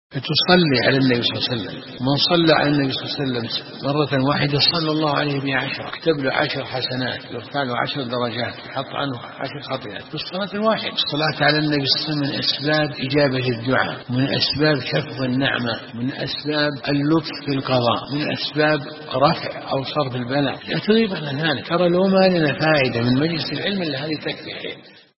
فتصلي على النبي صلى الله عليه وسلم. من صلى على النبي صلى الله عليه وسلم مرة واحدة صلى الله عليه بها 10، اكتب له 10 حسنات، يرفع له 10 درجات، يحط عنه 10 خطيئات بالصلاة الواحدة. الصلاة على النبي صلى الله عليه وسلم من أسباب إجابة الدعاء، من أسباب شفع النعمة، من أسباب اللطف في القضاء، من أسباب رفع أو صرف البلاء. لا تغيب عن ذلك. ترى لو ما لنا فائدة من مجلس العلم إلا هذه تكفي.